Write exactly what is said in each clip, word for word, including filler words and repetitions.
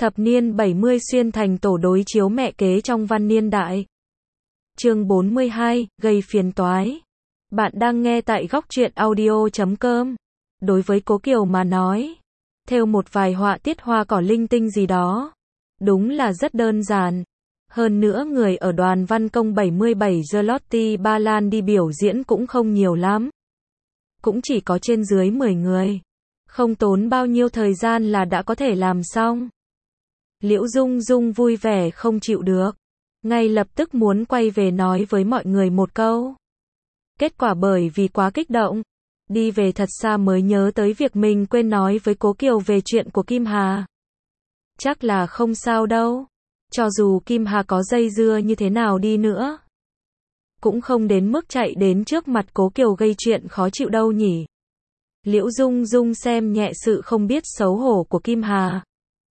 Thập niên bảy mươi xuyên thành tổ đối chiếu mẹ kế trong văn niên đại. Chương bốn mươi hai, gây phiền toái. Bạn đang nghe tại góc truyện audio chấm com. Đối với Cố Kiều mà nói, thêu một vài họa tiết hoa cỏ linh tinh gì đó, đúng là rất đơn giản. Hơn nữa người ở đoàn văn công bảy mươi bảy Zloty Ba Lan đi biểu diễn cũng không nhiều lắm. Cũng chỉ có trên dưới mười người. Không tốn bao nhiêu thời gian là đã có thể làm xong. Liễu Dung Dung vui vẻ không chịu được. Ngay lập tức muốn quay về nói với mọi người một câu. Kết quả bởi vì quá kích động, đi về thật xa mới nhớ tới việc mình quên nói với Cố Kiều về chuyện của Kim Hà. Chắc là không sao đâu. Cho dù Kim Hà có dây dưa như thế nào đi nữa, cũng không đến mức chạy đến trước mặt Cố Kiều gây chuyện khó chịu đâu nhỉ. Liễu Dung Dung xem nhẹ sự không biết xấu hổ của Kim Hà.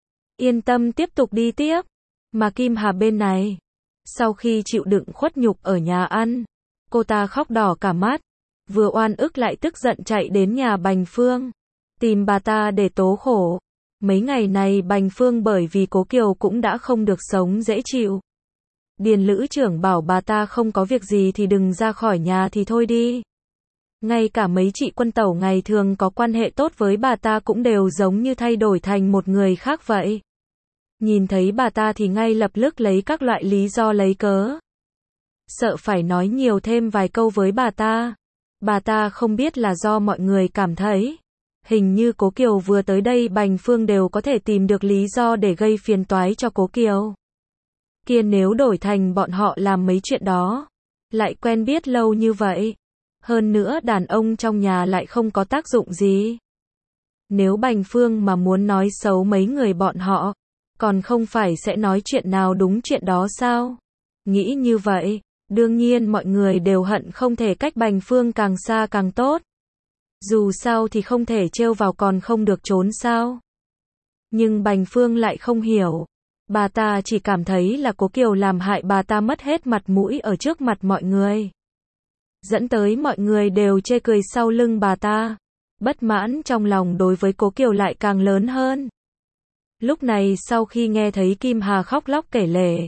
Yên tâm tiếp tục đi tiếp. Mà Kim Hà bên này, sau khi chịu đựng khuất nhục ở nhà ăn, cô ta khóc đỏ cả mắt, vừa oan ức lại tức giận chạy đến nhà Bành Phương, tìm bà ta để tố khổ. Mấy ngày này Bành Phương bởi vì Cố Kiều cũng đã không được sống dễ chịu. Điền Lữ trưởng bảo bà ta không có việc gì thì đừng ra khỏi nhà thì thôi đi. Ngay cả mấy chị quân tẩu ngày thường có quan hệ tốt với bà ta cũng đều giống như thay đổi thành một người khác vậy. Nhìn thấy bà ta thì ngay lập tức lấy các loại lý do lấy cớ. Sợ phải nói nhiều thêm vài câu với bà ta. Bà ta không biết là do mọi người cảm thấy hình như Cố Kiều vừa tới đây Bành Phương đều có thể tìm được lý do để gây phiền toái cho Cố Kiều. Kia nếu đổi thành bọn họ làm mấy chuyện đó, lại quen biết lâu như vậy. Hơn nữa đàn ông trong nhà lại không có tác dụng gì. Nếu Bành Phương mà muốn nói xấu mấy người bọn họ, còn không phải sẽ nói chuyện nào đúng chuyện đó sao? Nghĩ như vậy, đương nhiên mọi người đều hận không thể cách Bành Phương càng xa càng tốt. Dù sao thì không thể trêu vào còn không được trốn sao. Nhưng Bành Phương lại không hiểu. Bà ta chỉ cảm thấy là Cố Kiều làm hại bà ta mất hết mặt mũi ở trước mặt mọi người. Dẫn tới mọi người đều chê cười sau lưng bà ta. Bất mãn trong lòng đối với Cố Kiều lại càng lớn hơn. Lúc này sau khi nghe thấy Kim Hà khóc lóc kể lể,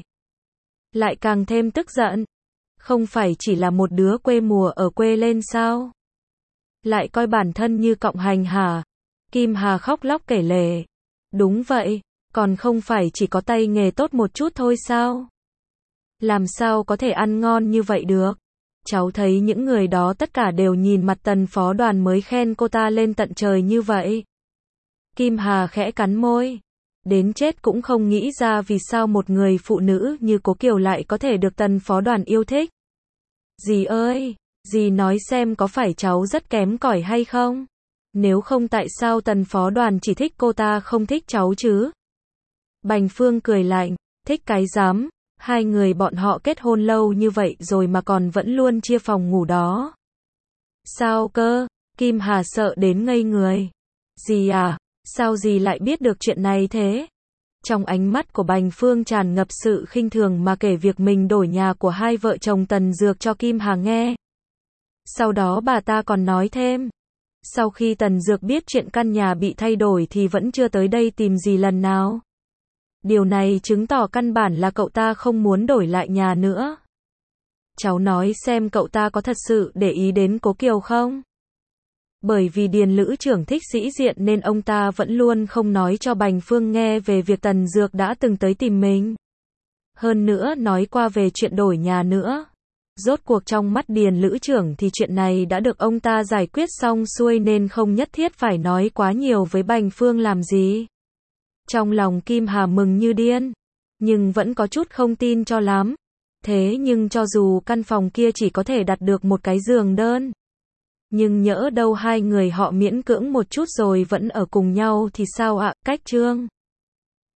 lại càng thêm tức giận. Không phải chỉ là một đứa quê mùa ở quê lên sao? Lại coi bản thân như cộng hành hả? Kim Hà khóc lóc kể lể. Đúng vậy, còn không phải chỉ có tay nghề tốt một chút thôi sao? Làm sao có thể ăn ngon như vậy được? Cháu thấy những người đó tất cả đều nhìn mặt Tần phó đoàn mới khen cô ta lên tận trời như vậy. Kim Hà khẽ cắn môi. Đến chết cũng không nghĩ ra vì sao một người phụ nữ như Cố Kiều lại có thể được Tần phó đoàn yêu thích. Dì ơi, dì nói xem có phải cháu rất kém cỏi hay không? Nếu không tại sao Tần phó đoàn chỉ thích cô ta không thích cháu chứ? Bành Phương cười lạnh, thích cái dám, hai người bọn họ kết hôn lâu như vậy rồi mà còn vẫn luôn chia phòng ngủ đó. Sao cơ? Kim Hà sợ đến ngây người. Dì à, sao dì lại biết được chuyện này thế? Trong ánh mắt của Bành Phương tràn ngập sự khinh thường mà kể việc mình đổi nhà của hai vợ chồng Tần Dược cho Kim Hà nghe. Sau đó bà ta còn nói thêm, sau khi Tần Dược biết chuyện căn nhà bị thay đổi thì vẫn chưa tới đây tìm dì lần nào. Điều này chứng tỏ căn bản là cậu ta không muốn đổi lại nhà nữa. Cháu nói xem cậu ta có thật sự để ý đến Cố Kiều không? Bởi vì Điền Lữ trưởng thích sĩ diện nên ông ta vẫn luôn không nói cho Bành Phương nghe về việc Tần Dược đã từng tới tìm mình. Hơn nữa nói qua về chuyện đổi nhà nữa. Rốt cuộc trong mắt Điền Lữ trưởng thì chuyện này đã được ông ta giải quyết xong xuôi nên không nhất thiết phải nói quá nhiều với Bành Phương làm gì. Trong lòng Kim Hà mừng như điên, nhưng vẫn có chút không tin cho lắm. Thế nhưng cho dù căn phòng kia chỉ có thể đặt được một cái giường đơn, nhưng nhỡ đâu hai người họ miễn cưỡng một chút rồi vẫn ở cùng nhau thì sao ạ? Cách chương